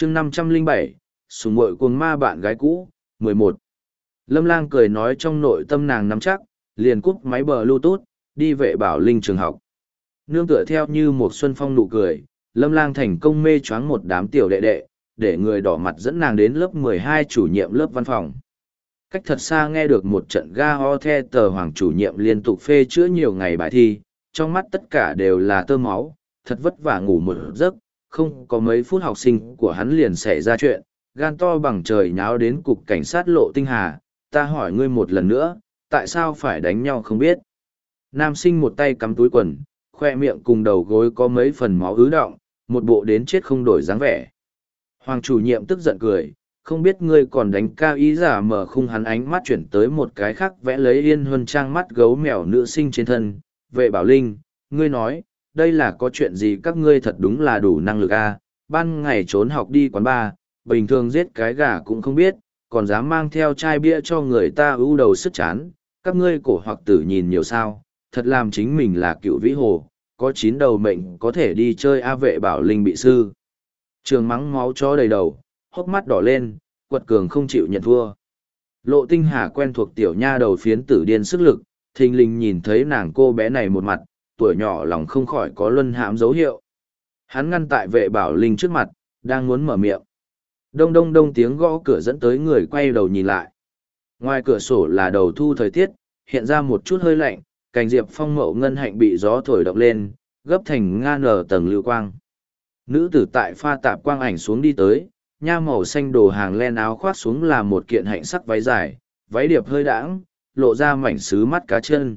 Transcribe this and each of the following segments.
chương 507, sùng muội cuồng ma bạn gái cũ, 11. Lâm Lang cười nói trong nội tâm nàng nắm chắc, liền cúp máy Bluetooth, đi vệ bảo linh trường học. Nương tựa theo như một xuân phong nụ cười, Lâm Lang thành công mê choáng một đám tiểu đệ đệ, để người đỏ mặt dẫn nàng đến lớp 12 chủ nhiệm lớp văn phòng. Cách thật xa nghe được một trận ga ho the tờ hoàng chủ nhiệm liên tục phê chữa nhiều ngày bài thi, trong mắt tất cả đều là tơ máu, thật vất vả ngủ một giấc, không có mấy phút học sinh của hắn liền xảy ra chuyện, gan to bằng trời nháo đến cục cảnh sát Lộ Tinh Hà, ta hỏi ngươi một lần nữa, tại sao phải đánh nhau không biết. Nam sinh một tay cắm túi quần, khoe miệng cùng đầu gối có mấy phần máu ứ đọng, một bộ đến chết không đổi dáng vẻ. Hoàng chủ nhiệm tức giận cười, không biết ngươi còn đánh cao ý giả mở khung hắn ánh mắt chuyển tới một cái khác vẽ lấy yên huân trang mắt gấu mèo nữ sinh trên thân. Vệ bảo linh, ngươi nói, đây là có chuyện gì các ngươi thật đúng là đủ năng lực à, ban ngày trốn học đi quán bar, bình thường giết cái gà cũng không biết, còn dám mang theo chai bia cho người ta ưu đầu sức chán, các ngươi cổ hoặc tử nhìn nhiều sao, thật làm chính mình là cựu vĩ hồ, có 9 đầu mệnh có thể đi chơi a. Vệ bảo linh bị sư trường mắng máu chó đầy đầu, hốc mắt đỏ lên, quật cường không chịu nhận thua. Lộ Tinh Hà quen thuộc tiểu nha đầu phiến tử điên sức lực, thình lình nhìn thấy nàng cô bé này một mặt, tuổi nhỏ lòng không khỏi có luân hãm dấu hiệu. Hắn ngăn tại vệ bảo linh trước mặt, đang muốn mở miệng. Đông đông đông tiếng gõ cửa dẫn tới người quay đầu nhìn lại. Ngoài cửa sổ là đầu thu thời tiết, hiện ra một chút hơi lạnh, cành diệp phong mậu ngân hạnh bị gió thổi động lên, gấp thành ngan nở tầng lưu quang. Nữ tử tại pha tạp quang ảnh xuống đi tới, nha màu xanh đồ hàng len áo khoác xuống là một kiện hạnh sắc váy dài, váy điệp hơi đãng, lộ ra mảnh sứ mắt cá chân.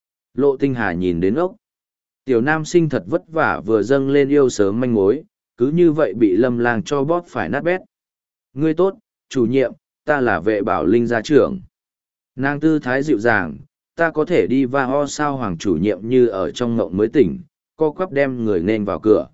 Lộ Tinh Hà nhìn đến ốc. Tiểu nam sinh thật vất vả vừa dâng lên yêu sớm manh mối, cứ như vậy bị Lâm Lang cho bóp phải nát bét. Ngươi tốt, chủ nhiệm, ta là vệ bảo linh gia trưởng. Nàng tư thái dịu dàng, ta có thể đi va ho sao. Hoàng chủ nhiệm như ở trong ngộng mới tỉnh, co quắp đem người nên vào cửa.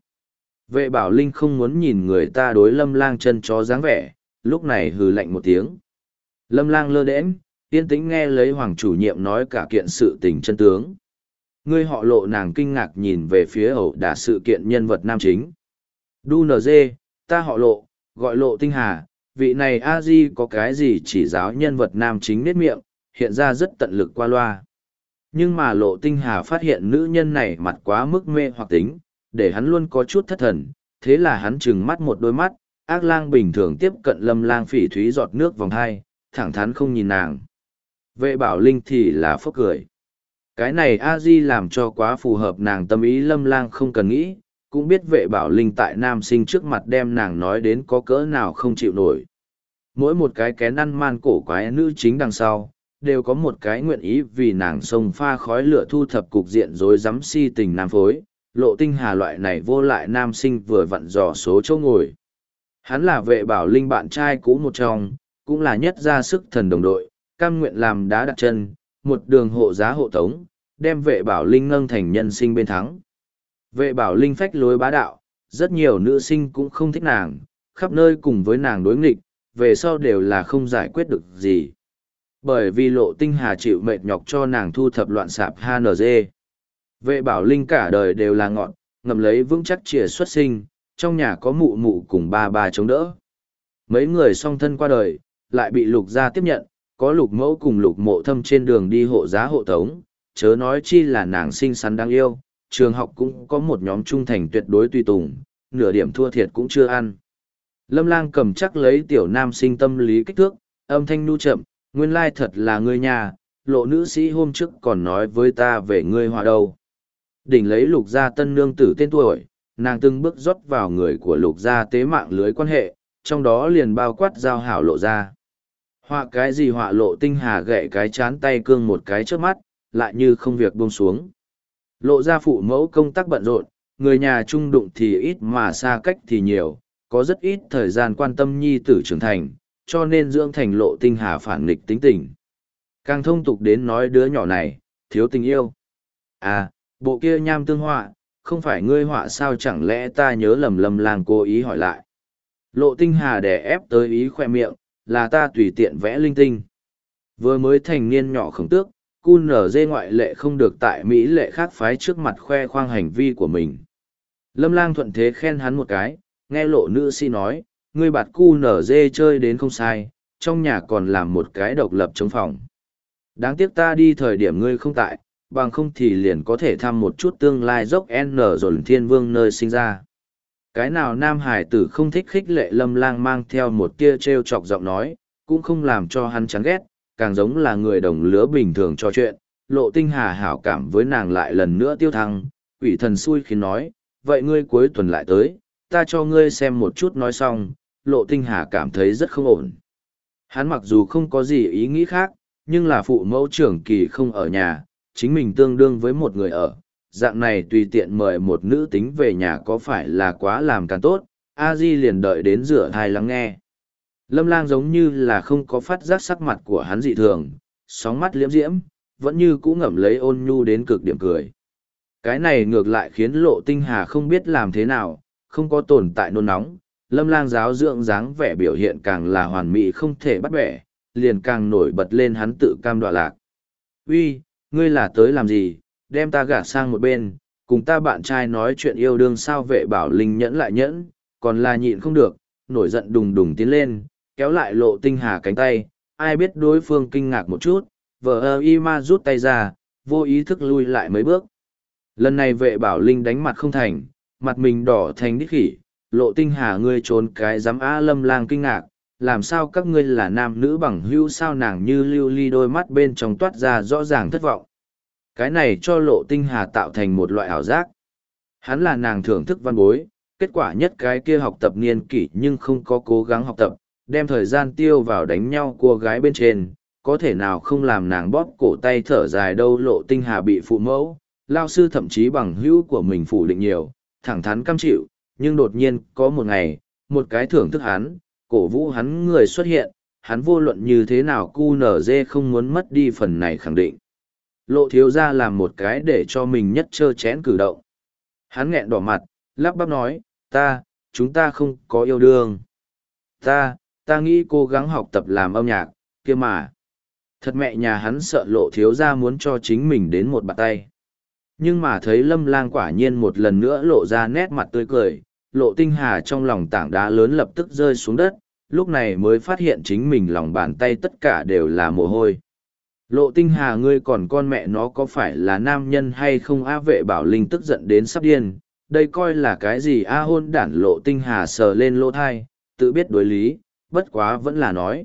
Vệ bảo linh không muốn nhìn người ta đối Lâm Lang chân chó dáng vẻ, lúc này hừ lạnh một tiếng. Lâm Lang lơ đễnh, yên tĩnh nghe lấy hoàng chủ nhiệm nói cả kiện sự tình chân tướng. Ngươi họ Lộ. Nàng kinh ngạc nhìn về phía ẩu đả sự kiện nhân vật nam chính. Đu NG, ta họ Lộ, gọi Lộ Tinh Hà, vị này a di có cái gì chỉ giáo nhân vật nam chính nết miệng, hiện ra rất tận lực qua loa. Nhưng mà Lộ Tinh Hà phát hiện nữ nhân này mặt quá mức mê hoặc tính, để hắn luôn có chút thất thần, thế là hắn trừng mắt một đôi mắt, ác lang bình thường tiếp cận Lâm Lang phỉ thúy giọt nước vòng hai, thẳng thắn không nhìn nàng. Vệ bảo linh thì là phốc cười. Cái này a di làm cho quá phù hợp nàng tâm ý. Lâm Lang không cần nghĩ, cũng biết vệ bảo linh tại nam sinh trước mặt đem nàng nói đến có cỡ nào không chịu nổi. Mỗi một cái kén ăn man cổ quái nữ chính đằng sau, đều có một cái nguyện ý vì nàng xông pha khói lửa thu thập cục diện rối rắm si tình nam phối. Lộ Tinh Hà loại này vô lại nam sinh vừa vặn dò số chỗ ngồi. Hắn là vệ bảo linh bạn trai cũ một trong, cũng là nhất ra sức thần đồng đội, cam nguyện làm đá đặt chân, một đường hộ giá hộ tống, đem vệ bảo linh nâng thành nhân sinh bên thắng. Vệ bảo linh phách lối bá đạo, rất nhiều nữ sinh cũng không thích nàng, khắp nơi cùng với nàng đối nghịch, về sau đều là không giải quyết được gì. Bởi vì Lộ Tinh Hà chịu mệt nhọc cho nàng thu thập loạn sạp HNG. Vệ bảo linh cả đời đều là ngọn, ngầm lấy vững chắc chìa xuất sinh, trong nhà có mụ mụ cùng ba chống đỡ. Mấy người song thân qua đời, lại bị lục gia tiếp nhận, có lục mẫu cùng lục mộ thâm trên đường đi hộ giá hộ tống, chớ nói chi là nàng xinh xắn đáng yêu, trường học cũng có một nhóm trung thành tuyệt đối tùy tùng, nửa điểm thua thiệt cũng chưa ăn. Lâm Lang cầm chắc lấy tiểu nam sinh tâm lý kích thước, âm thanh nu chậm, nguyên lai thật là ngươi nhà, Lộ nữ sĩ hôm trước còn nói với ta về ngươi hòa đâu. Đỉnh lấy lục gia tân nương tử tên tuổi, nàng từng bước rót vào người của lục gia tế mạng lưới quan hệ, trong đó liền bao quát giao hảo Lộ gia. Họa cái gì họa. Lộ Tinh Hà gậy cái chán tay cương một cái trước mắt, lại như không việc buông xuống. Lộ gia phụ mẫu công tác bận rộn, người nhà chung đụng thì ít mà xa cách thì nhiều, có rất ít thời gian quan tâm nhi tử trưởng thành, cho nên dưỡng thành Lộ Tinh Hà phản nghịch tính tình. Càng thông tục đến nói đứa nhỏ này, thiếu tình yêu. À, bộ kia nham tương họa, không phải ngươi họa sao? Chẳng lẽ ta nhớ lầm. Lâm Lang cố ý hỏi lại. Lộ Tinh Hà đè ép tới ý khoe miệng, là ta tùy tiện vẽ linh tinh. Vừa mới thành niên nhỏ khổng tước, cun nở dê ngoại lệ không được tại Mỹ lệ khác phái trước mặt khoe khoang hành vi của mình. Lâm Lang thuận thế khen hắn một cái, nghe Lộ nữ sĩ nói, ngươi bạt cu nở dê chơi đến không sai, trong nhà còn làm một cái độc lập chống phòng. Đáng tiếc ta đi thời điểm ngươi không tại, bằng không thì liền có thể thăm một chút tương lai dốc N rồi thiên vương nơi sinh ra. Cái nào nam hải tử không thích khích lệ Lâm Lang mang theo một tia trêu chọc giọng nói, cũng không làm cho hắn chán ghét, càng giống là người đồng lứa bình thường trò chuyện. Lộ Tinh Hà hảo cảm với nàng lại lần nữa tiêu thăng, quỷ thần xui khiến nói, vậy ngươi cuối tuần lại tới, ta cho ngươi xem một chút. Nói xong, Lộ Tinh Hà cảm thấy rất không ổn. Hắn mặc dù không có gì ý nghĩ khác, nhưng là phụ mẫu trưởng kỳ không ở nhà, chính mình tương đương với một người ở. Dạng này tùy tiện mời một nữ tính về nhà có phải là quá làm càng tốt, a di liền đợi đến rửa thai lắng nghe. Lâm Lang giống như là không có phát giác sắc mặt của hắn dị thường, sóng mắt liễm diễm, vẫn như cũ ngậm lấy ôn nhu đến cực điểm cười. Cái này ngược lại khiến Lộ Tinh Hà không biết làm thế nào, không có tồn tại nôn nóng. Lâm Lang giáo dưỡng dáng vẻ biểu hiện càng là hoàn mỹ không thể bắt bẻ, liền càng nổi bật lên hắn tự cam đoạ lạc. Uy, ngươi là tới làm gì, đem ta gạt sang một bên, cùng ta bạn trai nói chuyện yêu đương sao? Vệ Bảo Linh nhẫn lại nhẫn, còn là nhịn không được, nổi giận đùng đùng tiến lên, kéo lại Lộ Tinh Hà cánh tay, ai biết đối phương kinh ngạc một chút, vờ y ma rút tay ra, vô ý thức lui lại mấy bước. Lần này Vệ Bảo Linh đánh mặt không thành, mặt mình đỏ thành đít khỉ, Lộ Tinh Hà ngươi trốn cái dám á. Lâm Lang kinh ngạc, làm sao các ngươi là nam nữ bằng hữu sao? Nàng như lưu ly đôi mắt bên trong toát ra rõ ràng thất vọng. Cái này cho Lộ Tinh Hà tạo thành một loại ảo giác. Hắn là nàng thưởng thức văn bối, kết quả nhất cái kia học tập niên kỷ nhưng không có cố gắng học tập, đem thời gian tiêu vào đánh nhau cô gái bên trên, có thể nào không làm nàng bóp cổ tay thở dài đâu. Lộ Tinh Hà bị phụ mẫu, lao sư thậm chí bằng hữu của mình phủ định nhiều, thẳng thắn cam chịu, nhưng đột nhiên có một ngày, một cái thưởng thức hắn, cổ vũ hắn người xuất hiện, hắn vô luận như thế nào cu nở dê không muốn mất đi phần này khẳng định. Lộ thiếu gia làm một cái để cho mình nhất trơ chẽn cử động. Hắn nghẹn đỏ mặt, lắp bắp nói, chúng ta không có yêu đương. Ta nghĩ cố gắng học tập làm âm nhạc, kia mà. Thật mẹ nhà hắn sợ Lộ thiếu gia muốn cho chính mình đến một bàn tay. Nhưng mà thấy Lâm Lang quả nhiên một lần nữa lộ ra nét mặt tươi cười, Lộ Tinh Hà trong lòng tảng đá lớn lập tức rơi xuống đất, lúc này mới phát hiện chính mình lòng bàn tay tất cả đều là mồ hôi. Lộ Tinh Hà ngươi còn con mẹ nó có phải là nam nhân hay không á? Vệ Bảo Linh tức giận đến sắp điên, đây coi là cái gì a? Hôn đản. Lộ Tinh Hà sờ lên lỗ thai, tự biết đối lý, bất quá vẫn là nói.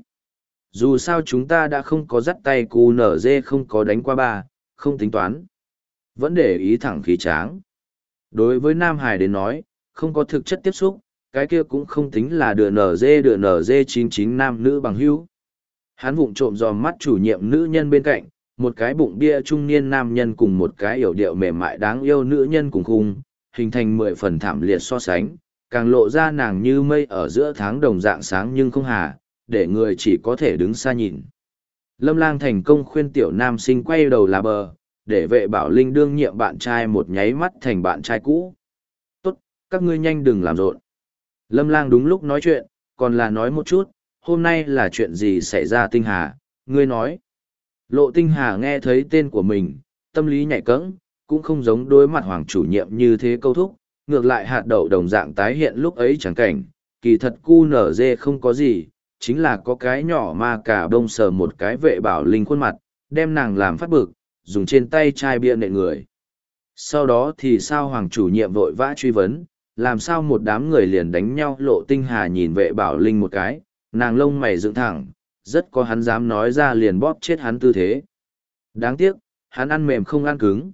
Dù sao chúng ta đã không có dắt tay cu nở dê, không có đánh qua ba, không tính toán. Vẫn để ý thẳng khí tráng. Đối với Nam Hải đến nói, không có thực chất tiếp xúc, cái kia cũng không tính là đựa nở dê 99 nam nữ bằng hữu. Hắn vụng trộm dòm mắt chủ nhiệm nữ nhân bên cạnh, một cái bụng bia trung niên nam nhân cùng một cái yểu điệu mềm mại đáng yêu nữ nhân cùng khung, hình thành 10 phần thảm liệt so sánh, càng lộ ra nàng như mây ở giữa tháng đồng dạng sáng nhưng không hà, để người chỉ có thể đứng xa nhìn. Lâm Lang thành công khuyên tiểu nam sinh quay đầu là bờ, để Vệ Bảo Linh đương nhiệm bạn trai một nháy mắt thành bạn trai cũ. Tốt, các ngươi nhanh đừng làm rộn. Lâm Lang đúng lúc nói chuyện, còn là nói một chút, hôm nay là chuyện gì xảy ra? Tinh Hà, ngươi nói. Lộ Tinh Hà nghe thấy tên của mình, tâm lý nhạy cẫng, cũng không giống đối mặt hoàng chủ nhiệm như thế câu thúc, ngược lại hạt đậu đồng dạng tái hiện lúc ấy chẳng cảnh, kỳ thật cu nở dê không có gì, chính là có cái nhỏ ma cả bông sờ một cái Vệ Bảo Linh khuôn mặt, đem nàng làm phát bực, dùng trên tay chai bia nện người. Sau đó thì sao? Hoàng chủ nhiệm vội vã truy vấn, làm sao một đám người liền đánh nhau? Lộ Tinh Hà nhìn Vệ Bảo Linh một cái, nàng lông mày dựng thẳng, rất có hắn dám nói ra liền bóp chết hắn tư thế. Đáng tiếc, hắn ăn mềm không ăn cứng.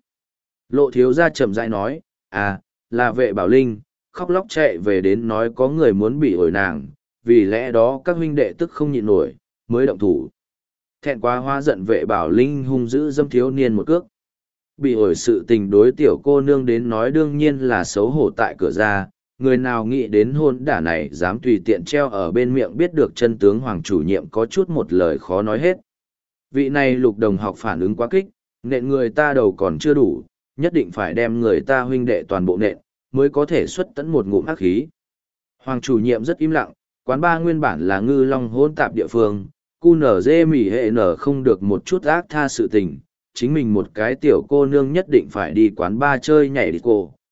Lộ thiếu gia chậm rãi nói, là Vệ Bảo Linh, khóc lóc chạy về đến nói có người muốn bị ổi nàng, vì lẽ đó các huynh đệ tức không nhịn nổi, mới động thủ. Thẹn quá hóa giận Vệ Bảo Linh hung dữ dâm thiếu niên một cước. Bị ổi sự tình đối tiểu cô nương đến nói đương nhiên là xấu hổ tại cửa ra, người nào nghĩ đến hôn đả này dám tùy tiện treo ở bên miệng. Biết được chân tướng hoàng chủ nhiệm có chút một lời khó nói hết. Vị này Lục đồng học phản ứng quá kích, nện người ta đầu còn chưa đủ, nhất định phải đem người ta huynh đệ toàn bộ nện, mới có thể xuất tấn một ngụm ác khí. Hoàng chủ nhiệm rất im lặng, quán ba nguyên bản là ngư long hôn tạp địa phương, cu nở dê mỉ hệ nở không được một chút ác tha sự tình, chính mình một cái tiểu cô nương nhất định phải đi quán ba chơi nhảy đi cô,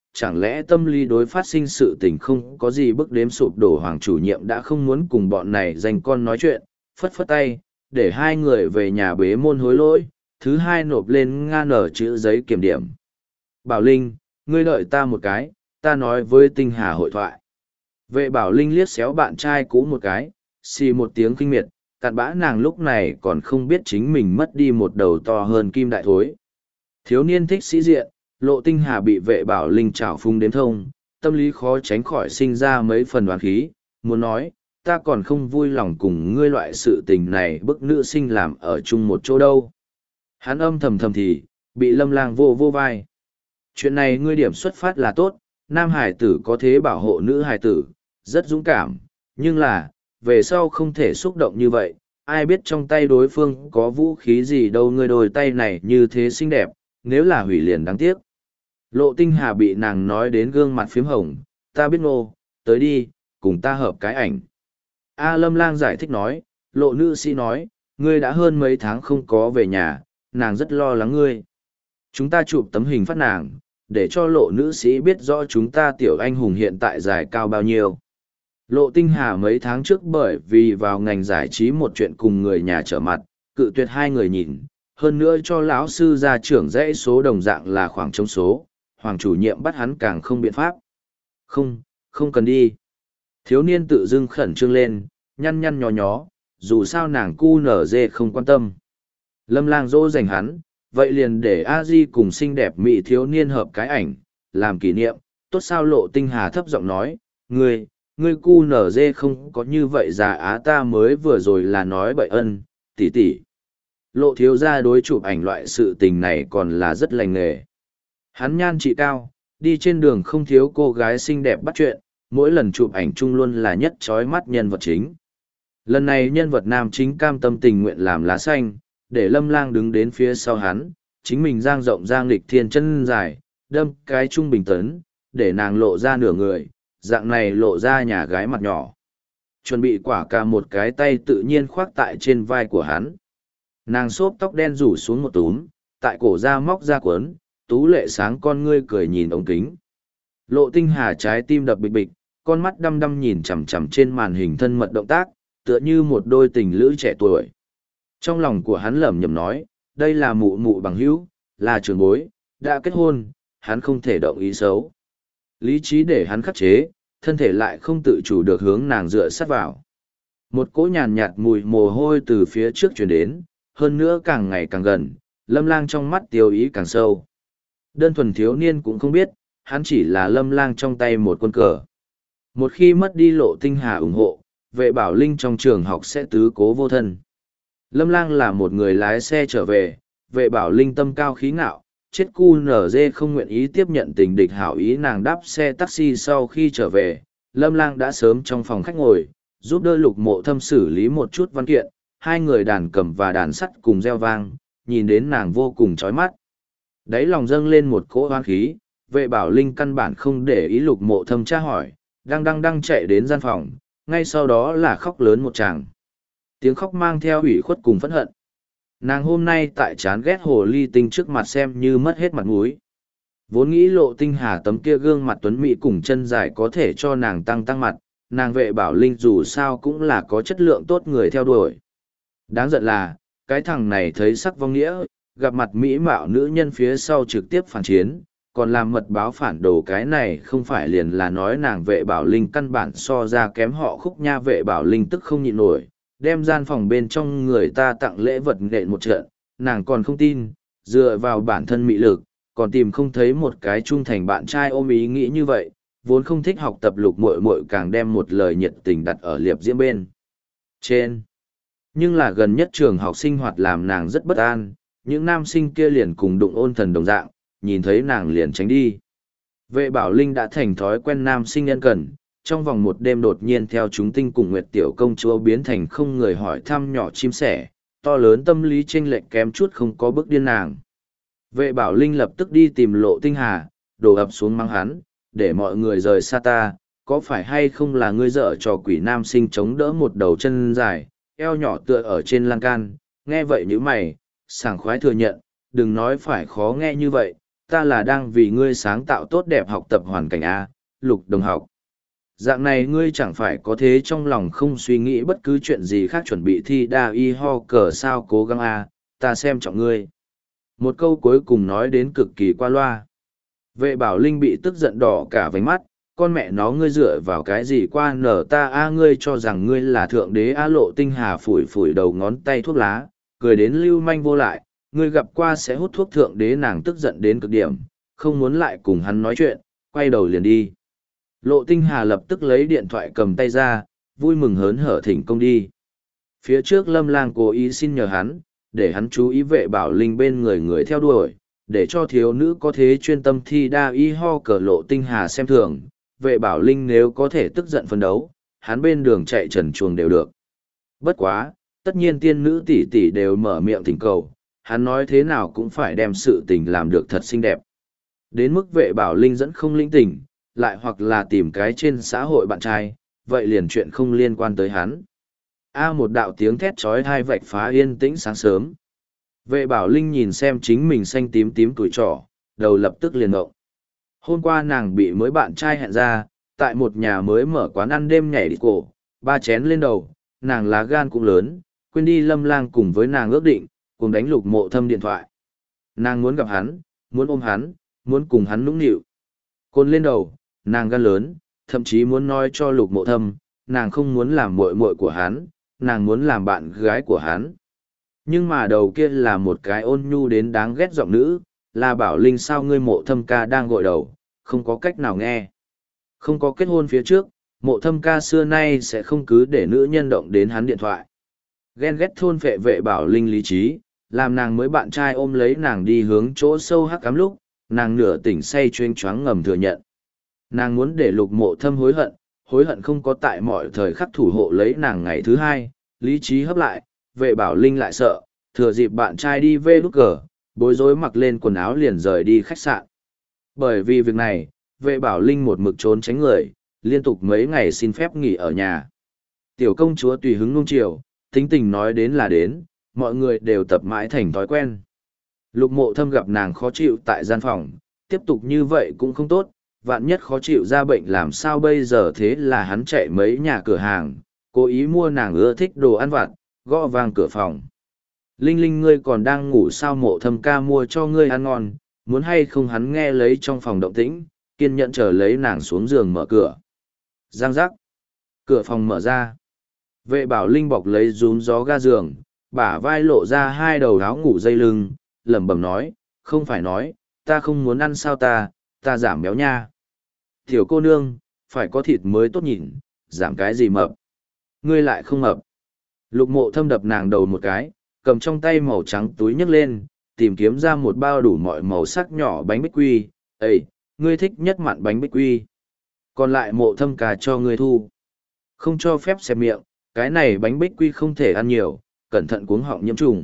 chẳng lẽ tâm lý đối phát sinh sự tình không có gì bước đếm sụp đổ. Hoàng chủ nhiệm đã không muốn cùng bọn này dành con nói chuyện, phất phất tay, để hai người về nhà bế môn hối lỗi, thứ hai nộp lên nở chữ giấy kiểm điểm. Bảo Linh, ngươi đợi ta một cái, ta nói với Tinh Hà hội thoại. Vệ Bảo Linh liếc xéo bạn trai cũ một cái, xì một tiếng kinh miệt, cặn bã nàng lúc này còn không biết chính mình mất đi một đầu to hơn kim đại thối. Thiếu niên thích sĩ diện, Lộ Tinh Hà bị Vệ Bảo Linh trào phung đếm thông, tâm lý khó tránh khỏi sinh ra mấy phần đoán khí, muốn nói, ta còn không vui lòng cùng ngươi loại sự tình này bức nữ sinh làm ở chung một chỗ đâu. Hắn âm thầm thầm thì, bị Lâm Lang vô vô vai. Chuyện này ngươi điểm xuất phát là tốt, nam hải tử có thế bảo hộ nữ hải tử, rất dũng cảm, nhưng là, về sau không thể xúc động như vậy, ai biết trong tay đối phương có vũ khí gì đâu. Ngươi đôi tay này như thế xinh đẹp, nếu là hủy liền đáng tiếc. Lộ Tinh Hà bị nàng nói đến gương mặt phím hồng, ta biết ngô, tới đi, cùng ta hợp cái ảnh. Lâm Lang giải thích nói, Lộ nữ sĩ nói, ngươi đã hơn mấy tháng không có về nhà, nàng rất lo lắng ngươi. Chúng ta chụp tấm hình phát nàng, để cho Lộ nữ sĩ biết rõ chúng ta tiểu anh hùng hiện tại giải cao bao nhiêu. Lộ Tinh Hà mấy tháng trước bởi vì vào ngành giải trí một chuyện cùng người nhà trở mặt, cự tuyệt hai người nhìn, hơn nữa cho lão sư ra trưởng dãy số đồng dạng là khoảng trống số, hoàng chủ nhiệm bắt hắn càng không biện pháp. Không cần đi. Thiếu niên tự dưng khẩn trương lên, nhăn nhăn nhó nhó, dù sao nàng cu nở dê không quan tâm. Lâm Lang dỗ dành hắn, vậy liền để a di cùng xinh đẹp mỹ thiếu niên hợp cái ảnh, làm kỷ niệm. Tốt sao? Lộ Tinh Hà thấp giọng nói, ngươi cu nở dê không có như vậy già á, ta mới vừa rồi là nói bậy ân, tỷ tỷ. Lộ thiếu gia đối chụp ảnh loại sự tình này còn là rất lành nghề. Hắn nhan trị cao, đi trên đường không thiếu cô gái xinh đẹp bắt chuyện, mỗi lần chụp ảnh chung luôn là nhất chói mắt nhân vật chính. Lần này nhân vật nam chính cam tâm tình nguyện làm lá xanh, để Lâm Lang đứng đến phía sau hắn, chính mình giang rộng giang lịch thiên chân dài, đâm cái trung bình tấn, để nàng lộ ra nửa người, dạng này lộ ra nhà gái mặt nhỏ. Chuẩn bị quả cà một cái tay tự nhiên khoác tại trên vai của hắn. Nàng xốp tóc đen rủ xuống một túm, tại cổ ra móc ra cuốn, tú lệ sáng con ngươi cười nhìn ống kính. Lộ Tinh Hà trái tim đập bịch bịch, con mắt đăm đăm nhìn chằm chằm trên màn hình thân mật động tác, tựa như một đôi tình lữ trẻ tuổi. Trong lòng của hắn lẩm nhẩm nói, đây là mụ mụ bằng hữu, là trưởng bối, đã kết hôn, hắn không thể động ý xấu. Lý trí để hắn khắc chế, thân thể lại không tự chủ được hướng nàng dựa sát vào. Một cỗ nhàn nhạt mùi mồ hôi từ phía trước truyền đến, hơn nữa càng ngày càng gần, Lâm Lang trong mắt tiêu ý càng sâu. Đơn thuần thiếu niên cũng không biết, hắn chỉ là Lâm Lang trong tay một quân cờ. Một khi mất đi Lộ Tinh Hà ủng hộ, Vệ Bảo Linh trong trường học sẽ tứ cố vô thân. Lâm Lang là một người lái xe trở về, Vệ Bảo Linh tâm cao khí ngạo, chết cu nở dê không nguyện ý tiếp nhận tình địch hảo ý. Nàng đáp xe taxi sau khi trở về, Lâm Lang đã sớm trong phòng khách ngồi, giúp đỡ Lục Mộ Thâm xử lý một chút văn kiện, hai người đàn cầm và đàn sắt cùng reo vang, nhìn đến nàng vô cùng chói mắt. Đáy lòng dâng lên một cỗ hoang khí, Vệ Bảo Linh căn bản không để ý Lục Mộ Thâm tra hỏi, đang chạy đến gian phòng, ngay sau đó là khóc lớn một tràng. Tiếng khóc mang theo ủy khuất cùng phẫn hận. Nàng hôm nay tại chán ghét hồ ly tinh trước mặt xem như mất hết mặt mũi. Vốn nghĩ Lộ Tinh Hà tấm kia gương mặt tuấn mỹ cùng chân dài có thể cho nàng tăng mặt, nàng Vệ Bảo Linh dù sao cũng là có chất lượng tốt người theo đuổi. Đáng giận là, cái thằng này thấy sắc vong nghĩa, gặp mặt mỹ mạo nữ nhân phía sau trực tiếp phản chiến, còn làm mật báo phản đồ. Cái này không phải liền là nói nàng Vệ Bảo Linh căn bản so ra kém họ Khúc nha. Vệ Bảo Linh tức không nhịn nổi, đem gian phòng bên trong người ta tặng lễ vật nện một trận, nàng còn không tin, dựa vào bản thân mị lực, còn tìm không thấy một cái trung thành bạn trai ôm ý nghĩ như vậy, vốn không thích học tập Lục muội muội càng đem một lời nhiệt tình đặt ở liệp diễm bên trên. Nhưng là gần nhất trường học sinh hoạt làm nàng rất bất an, những nam sinh kia liền cùng đụng ôn thần đồng dạng, nhìn thấy nàng liền tránh đi. Vệ Bảo Linh đã thành thói quen nam sinh nhân cần, trong vòng một đêm đột nhiên theo chúng tinh cùng Nguyệt tiểu công chúa biến thành không người hỏi thăm nhỏ chim sẻ, to lớn tâm lý chênh lệch kém chút không có bước điên nàng. Vệ Bảo Linh lập tức đi tìm Lộ Tinh Hà, đổ ập xuống mắng hắn, để mọi người rời xa ta, có phải hay không là ngươi dở trò quỷ. Nam sinh chống đỡ một đầu chân dài, eo nhỏ tựa ở trên lan can, nghe vậy như mày, sảng khoái thừa nhận, đừng nói phải khó nghe như vậy, ta là đang vì ngươi sáng tạo tốt đẹp học tập hoàn cảnh A, Lục đồng học. Dạng này ngươi chẳng phải có thế trong lòng không suy nghĩ bất cứ chuyện gì khác chuẩn bị thi đa y ho cờ sao cố gắng A, ta xem trọng ngươi. Một câu cuối cùng nói đến cực kỳ qua loa. Vệ bảo linh bị tức giận đỏ cả váy mắt, con mẹ nó ngươi dựa vào cái gì qua nở ta a ngươi cho rằng ngươi là thượng đế a Lộ Tinh Hà phủi phủi đầu ngón tay thuốc lá, cười đến lưu manh vô lại, ngươi gặp qua sẽ hút thuốc thượng đế nàng tức giận đến cực điểm, không muốn lại cùng hắn nói chuyện, quay đầu liền đi. Lộ Tinh Hà lập tức lấy điện thoại cầm tay ra, vui mừng hớn hở thỉnh công đi. Phía trước Lâm Lang cố ý xin nhờ hắn, để hắn chú ý vệ bảo linh bên người người theo đuổi, để cho thiếu nữ có thế chuyên tâm thi đa y ho cờ Lộ Tinh Hà xem thường, vệ bảo linh nếu có thể tức giận phấn đấu, hắn bên đường chạy trần chuồng đều được. Bất quá, tất nhiên tiên nữ tỷ tỷ đều mở miệng thỉnh cầu, hắn nói thế nào cũng phải đem sự tình làm được thật xinh đẹp. Đến mức vệ bảo linh dẫn không linh tình, lại hoặc là tìm cái trên xã hội bạn trai, vậy liền chuyện không liên quan tới hắn. Một đạo tiếng thét trói thai vạch phá yên tĩnh sáng sớm. Vệ bảo linh nhìn xem chính mình xanh tím tím tuổi trỏ, đầu lập tức liền ngộng. Hôm qua nàng bị mới bạn trai hẹn ra, tại một nhà mới mở quán ăn đêm nhảy đi cổ, 3 chén lên đầu, nàng lá gan cũng lớn, quên đi Lâm Lang cùng với nàng ước định, cùng đánh Lục Mộ Thâm điện thoại. Nàng muốn gặp hắn, muốn ôm hắn, muốn cùng hắn nũng nịu. Côn lên đầu, nàng gan lớn, thậm chí muốn nói cho Lục Mộ Thâm, nàng không muốn làm muội muội của hắn, nàng muốn làm bạn gái của hắn. Nhưng mà đầu kia là một cái ôn nhu đến đáng ghét giọng nữ, là bảo linh sao ngươi Mộ Thâm ca đang gội đầu, không có cách nào nghe. Không có kết hôn phía trước, Mộ Thâm ca xưa nay sẽ không cứ để nữ nhân động đến hắn điện thoại. Ghen ghét thôn vệ vệ bảo linh lý trí, làm nàng mới bạn trai ôm lấy nàng đi hướng chỗ sâu hắc ám lúc, nàng nửa tỉnh say chuyên choáng ngầm thừa nhận. Nàng muốn để Lục Mộ Thâm hối hận không có tại mọi thời khắc thủ hộ lấy nàng ngày thứ hai, lý trí hấp lại, vệ bảo linh lại sợ, thừa dịp bạn trai đi về lúc cờ, bối rối mặc lên quần áo liền rời đi khách sạn. Bởi vì việc này, vệ bảo linh một mực trốn tránh người, liên tục mấy ngày xin phép nghỉ ở nhà. Tiểu công chúa tùy hứng nung chiều, tính tình nói đến là đến, mọi người đều tập mãi thành thói quen. Lục Mộ Thâm gặp nàng khó chịu tại gian phòng, tiếp tục như vậy cũng không tốt, vạn nhất khó chịu ra bệnh làm sao bây giờ, thế là hắn chạy mấy nhà cửa hàng, cố ý mua nàng ưa thích đồ ăn vặt, gõ vang cửa phòng. Linh Linh ngươi còn đang ngủ sao Mộ Thâm ca mua cho ngươi ăn ngon, muốn hay không hắn nghe lấy trong phòng động tĩnh, kiên nhẫn chờ lấy nàng xuống giường mở cửa. Giang giác. Cửa phòng mở ra. Vệ bảo linh bọc lấy rúm gió ga giường, bả vai lộ ra hai đầu áo ngủ dây lưng, lẩm bẩm nói, không phải nói, ta không muốn ăn sao ta giảm béo nha. Tiểu cô nương, phải có thịt mới tốt nhìn, giảm cái gì mập. Ngươi lại không mập. Lục Mộ Thâm đập nàng đầu một cái, cầm trong tay màu trắng túi nhấc lên, tìm kiếm ra một bao đủ mọi màu sắc nhỏ bánh bích quy. Ê, ngươi thích nhất mặn bánh bích quy. Còn lại Mộ Thâm cả cho ngươi thu. Không cho phép xẹp miệng, cái này bánh bích quy không thể ăn nhiều, cẩn thận cuống họng nhiễm trùng.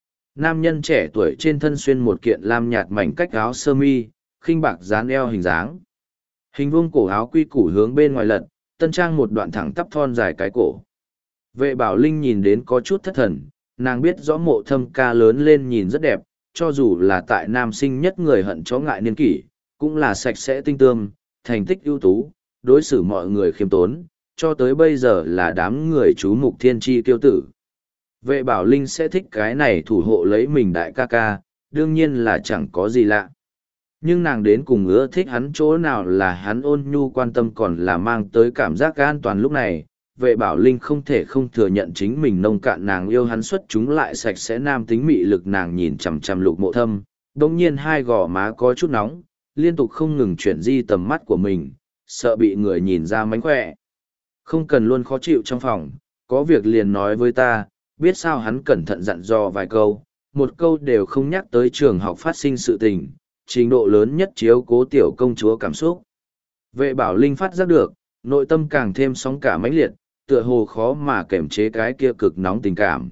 Nam nhân trẻ tuổi trên thân xuyên một kiện lam nhạt mảnh cách áo sơ mi, khinh bạc dán eo hình dáng. Hình vuông cổ áo quy củ hướng bên ngoài lật, tân trang một đoạn thẳng tắp thon dài cái cổ. Vệ bảo linh nhìn đến có chút thất thần, nàng biết rõ Mộ Thâm ca lớn lên nhìn rất đẹp, cho dù là tại nam sinh nhất người hận chó ngại niên kỷ, cũng là sạch sẽ tinh tươm, thành tích ưu tú, đối xử mọi người khiêm tốn, cho tới bây giờ là đám người chú mục thiên tri kiêu tử. Vệ bảo linh sẽ thích cái này thủ hộ lấy mình đại ca ca, đương nhiên là chẳng có gì lạ. Nhưng nàng đến cùng ưa thích hắn chỗ nào là hắn ôn nhu quan tâm còn là mang tới cảm giác an toàn lúc này. Vệ bảo linh không thể không thừa nhận chính mình nông cạn nàng yêu hắn xuất chúng lại sạch sẽ nam tính mị lực nàng nhìn chằm chằm Lục Mộ Thâm, đồng nhiên hai gò má có chút nóng, liên tục không ngừng chuyển di tầm mắt của mình, sợ bị người nhìn ra mánh khỏe. Không cần luôn khó chịu trong phòng, có việc liền nói với ta, biết sao hắn cẩn thận dặn dò vài câu, một câu đều không nhắc tới trường học phát sinh sự tình, trình độ lớn nhất chiếu cố tiểu công chúa cảm xúc. Vệ bảo linh phát giác được, nội tâm càng thêm sóng cả mãnh liệt, tựa hồ khó mà kềm chế cái kia cực nóng tình cảm.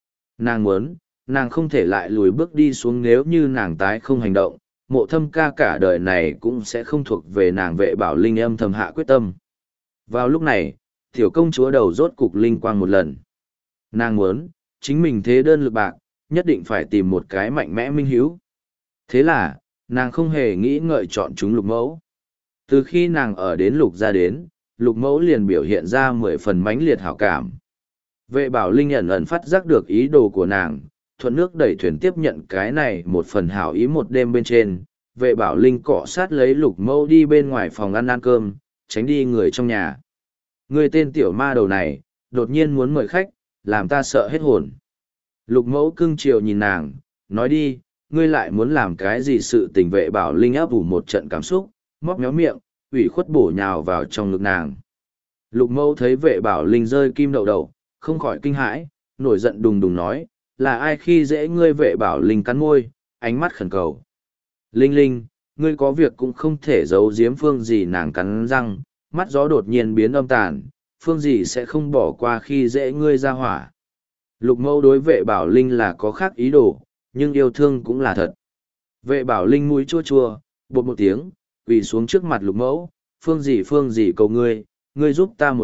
Nàng không thể lại lùi bước đi xuống nếu như nàng tái không hành động, Mộ Thâm ca cả đời này cũng sẽ không thuộc về nàng. Vệ bảo linh âm thầm hạ quyết tâm. Vào lúc này, tiểu công chúa đầu rốt cục linh quang một lần. Nàng muốn, chính mình thế đơn lực bạc, nhất định phải tìm một cái mạnh mẽ minh hiếu. Thế là, Nàng không hề nghĩ ngợi chọn chúng Lục Mẫu. Từ khi nàng ở đến Lục gia đến, Lục Mẫu liền biểu hiện ra 10 phần mãnh liệt hảo cảm. Vệ Bảo Linh ẩn ẩn phát giác được ý đồ của nàng, thuận nước đẩy thuyền tiếp nhận cái này một phần hảo ý một đêm bên trên. Vệ Bảo Linh cọ sát lấy Lục Mẫu đi bên ngoài phòng ăn cơm, tránh đi người trong nhà. Người tên tiểu ma đầu này, đột nhiên muốn mời khách, làm ta sợ hết hồn. Lục Mẫu cưng chiều nhìn nàng, nói đi, ngươi lại muốn làm cái gì? Sự tình. Vệ Bảo Linh ấp ủ một trận cảm xúc, móc méo miệng, ủy khuất bổ nhào vào trong ngực nàng. Lục Mẫu thấy Vệ Bảo Linh rơi kim đậu đậu, không khỏi kinh hãi, nổi giận đùng đùng nói, là ai khi dễ ngươi? Vệ Bảo Linh cắn môi, ánh mắt khẩn cầu. Linh Linh, ngươi có việc cũng không thể giấu giếm Phương Dì. Nàng cắn răng, mắt gió đột nhiên biến âm tàn, Phương Dì sẽ không bỏ qua khi dễ ngươi ra hỏa. Lục Mẫu đối Vệ Bảo Linh là có khác ý đồ, nhưng yêu thương cũng là thật. Vệ Bảo Linh mũi chua chua, bột một tiếng, quỳ xuống trước mặt Lục Mẫu, Phương Dì cầu ngươi, ngươi giúp ta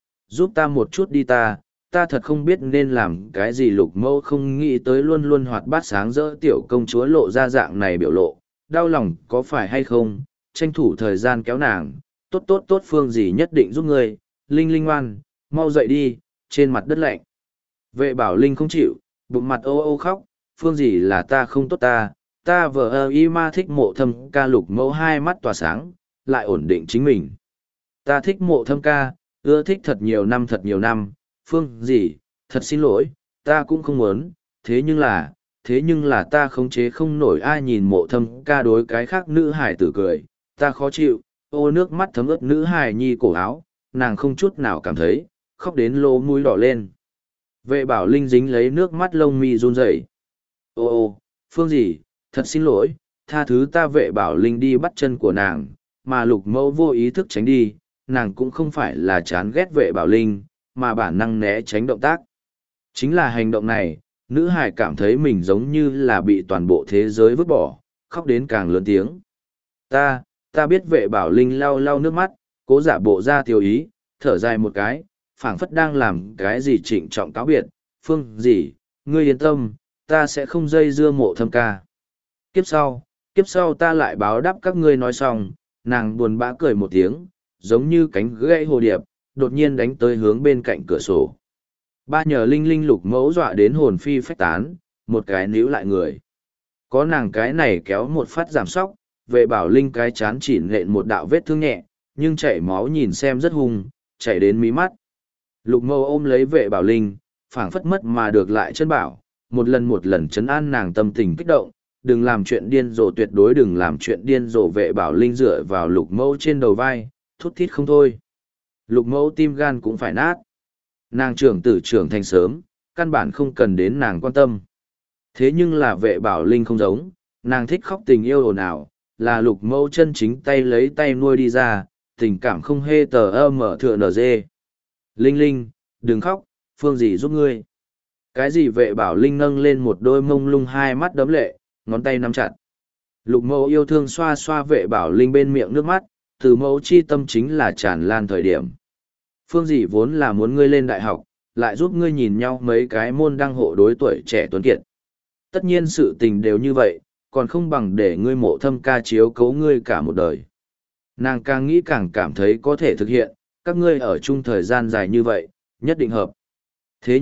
một chút đi, ta thật không biết nên làm cái gì. Lục Mẫu không nghĩ tới luôn luôn hoạt bát sáng rỡ tiểu công chúa lộ ra dạng này biểu lộ, đau lòng có phải hay không, tranh thủ thời gian kéo nàng, tốt Phương Dì nhất định giúp ngươi, Linh Linh ngoan, mau dậy đi, trên mặt đất lạnh. Vệ Bảo Linh không chịu, bụng mặt ô ô khóc, Phương Dì là ta không tốt, ta vợ y ma thích Mộ Thâm ca. Lục Mẫu hai mắt tỏa sáng, lại ổn định chính mình. Ta thích Mộ Thâm ca, ưa thích thật nhiều năm, Phương Dì, thật xin lỗi, ta cũng không muốn, thế nhưng là ta khống chế không nổi. Ai nhìn Mộ Thâm ca đối cái khác nữ hải tử cười, ta khó chịu, ô nước mắt thấm ướt nữ hải nhi cổ áo, nàng không chút nào cảm thấy, khóc đến lỗ mũi đỏ lên. Vệ Bảo Linh dính lấy nước mắt lông mi run rẩy. Ô, Phương Dì, thật xin lỗi, tha thứ ta. Vệ Bảo Linh đi bắt chân của nàng, mà Lục Mẫu vô ý thức tránh đi, nàng cũng không phải là chán ghét Vệ Bảo Linh, mà bản năng né tránh động tác. Chính là hành động này, nữ hải cảm thấy mình giống như là bị toàn bộ thế giới vứt bỏ, khóc đến càng lớn tiếng. Ta biết. Vệ Bảo Linh lau lau nước mắt, cố giả bộ ra tiêu ý, thở dài một cái, phảng phất đang làm cái gì trịnh trọng cáo biệt. Phương Dì, ngươi yên tâm, ta sẽ không dây dưa Mộ Thâm ca. Kiếp sau ta lại báo đáp các ngươi. Nói xong, nàng buồn bã cười một tiếng, giống như cánh gãy hồ điệp, đột nhiên đánh tới hướng bên cạnh cửa sổ. Ba nhờ Linh Linh. Lục Mẫu dọa đến hồn phi phách tán, một cái níu lại người. Có nàng cái này kéo một phát giảm sóc, Vệ Bảo Linh cái chán chỉ nện một đạo vết thương nhẹ, nhưng chảy máu nhìn xem rất hung, chảy đến mí mắt. Lục Mẫu ôm lấy Vệ Bảo Linh, phảng phất mất mà được lại chân bảo, một lần trấn an nàng tâm tình kích động, đừng làm chuyện điên rồ, tuyệt đối đừng làm chuyện điên rồ. Vệ Bảo Linh dựa vào Lục Mẫu trên đầu vai, thút thít không thôi. Lục Mẫu tim gan cũng phải nát. Nàng trưởng thành sớm, căn bản không cần đến nàng quan tâm. Thế nhưng là Vệ Bảo Linh không giống, nàng thích khóc tình yêu ồn ào, là Lục Mẫu chân chính tay lấy tay nuôi đi ra, tình cảm không hề tờ mở thựa nở dê. Linh Linh, đừng khóc, Phương Dì giúp ngươi. Cái gì? Vệ Bảo Linh nâng lên một đôi mông lung hai mắt đấm lệ, ngón tay nắm chặt. Lục Mẫu yêu thương xoa xoa Vệ Bảo Linh bên miệng nước mắt, từ mẫu chi tâm chính là tràn lan thời điểm. Phương Dì vốn là muốn ngươi lên đại học, lại giúp ngươi nhìn nhau mấy cái môn đăng hộ đối tuổi trẻ tuấn kiệt. Tất nhiên sự tình đều như vậy, còn không bằng để ngươi Mộ Thâm ca chiếu cố ngươi cả một đời. Nàng càng nghĩ càng cảm thấy có thể thực hiện, các ngươi ở chung thời gian dài như vậy, nhất định hợp. Thế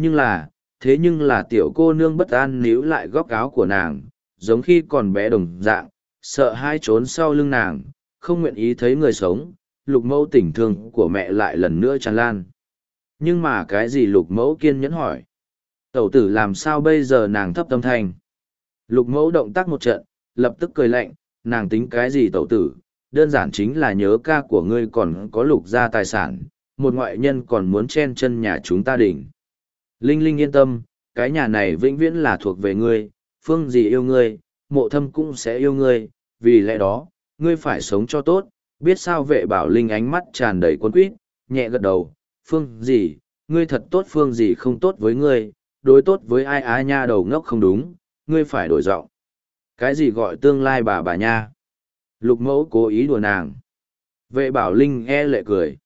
nhưng là tiểu cô nương bất an níu lại góc áo của nàng, giống khi còn bé đồng dạng, sợ hai trốn sau lưng nàng, không nguyện ý thấy người sống. Lục Mẫu tình thương của mẹ lại lần nữa tràn lan. Nhưng mà cái gì? Lục Mẫu kiên nhẫn hỏi. Tẩu tử làm sao bây giờ? Nàng thấp tâm thanh. Lục Mẫu động tác một trận, lập tức cười lạnh, nàng tính cái gì tẩu tử, đơn giản chính là nhớ ca của ngươi, còn có Lục gia tài sản, một ngoại nhân còn muốn chen chân nhà chúng ta đỉnh. Linh Linh yên tâm, cái nhà này vĩnh viễn là thuộc về ngươi, Phương Dì yêu ngươi, Mộ Thâm cũng sẽ yêu ngươi, vì lẽ đó, ngươi phải sống cho tốt, biết sao? Vệ Bảo Linh ánh mắt tràn đầy cuốn quýt, nhẹ gật đầu, Phương Dì, ngươi thật tốt. Phương Dì không tốt với ngươi, đối tốt với ai á? Nha đầu ngốc không đúng, ngươi phải đổi giọng. Cái gì gọi tương lai bà nha? Lục Mẫu cố ý đùa nàng. Vệ Bảo Linh e lệ cười.